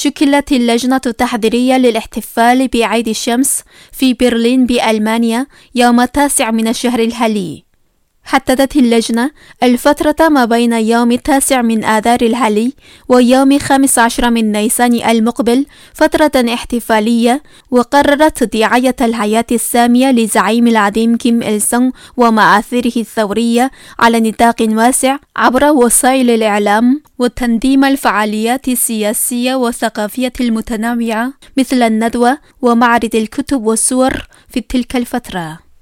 شكلت اللجنة التحضيرية للاحتفال بعيد الشمس في برلين بألمانيا يوم 9 من الشهر الحالي. حددت اللجنة الفترة ما بين يوم 9 من آذار الحالي ويوم 15 من نيسان المقبل فترة احتفالية، وقررت دعاية الحياة السامية لزعيم العظيم كيم إل سونغ ومآثره الثورية على نطاق واسع عبر وسائل الإعلام، وتنظيم الفعاليات السياسية والثقافية المتنوعة مثل الندوة ومعرض الكتب والصور في تلك الفترة.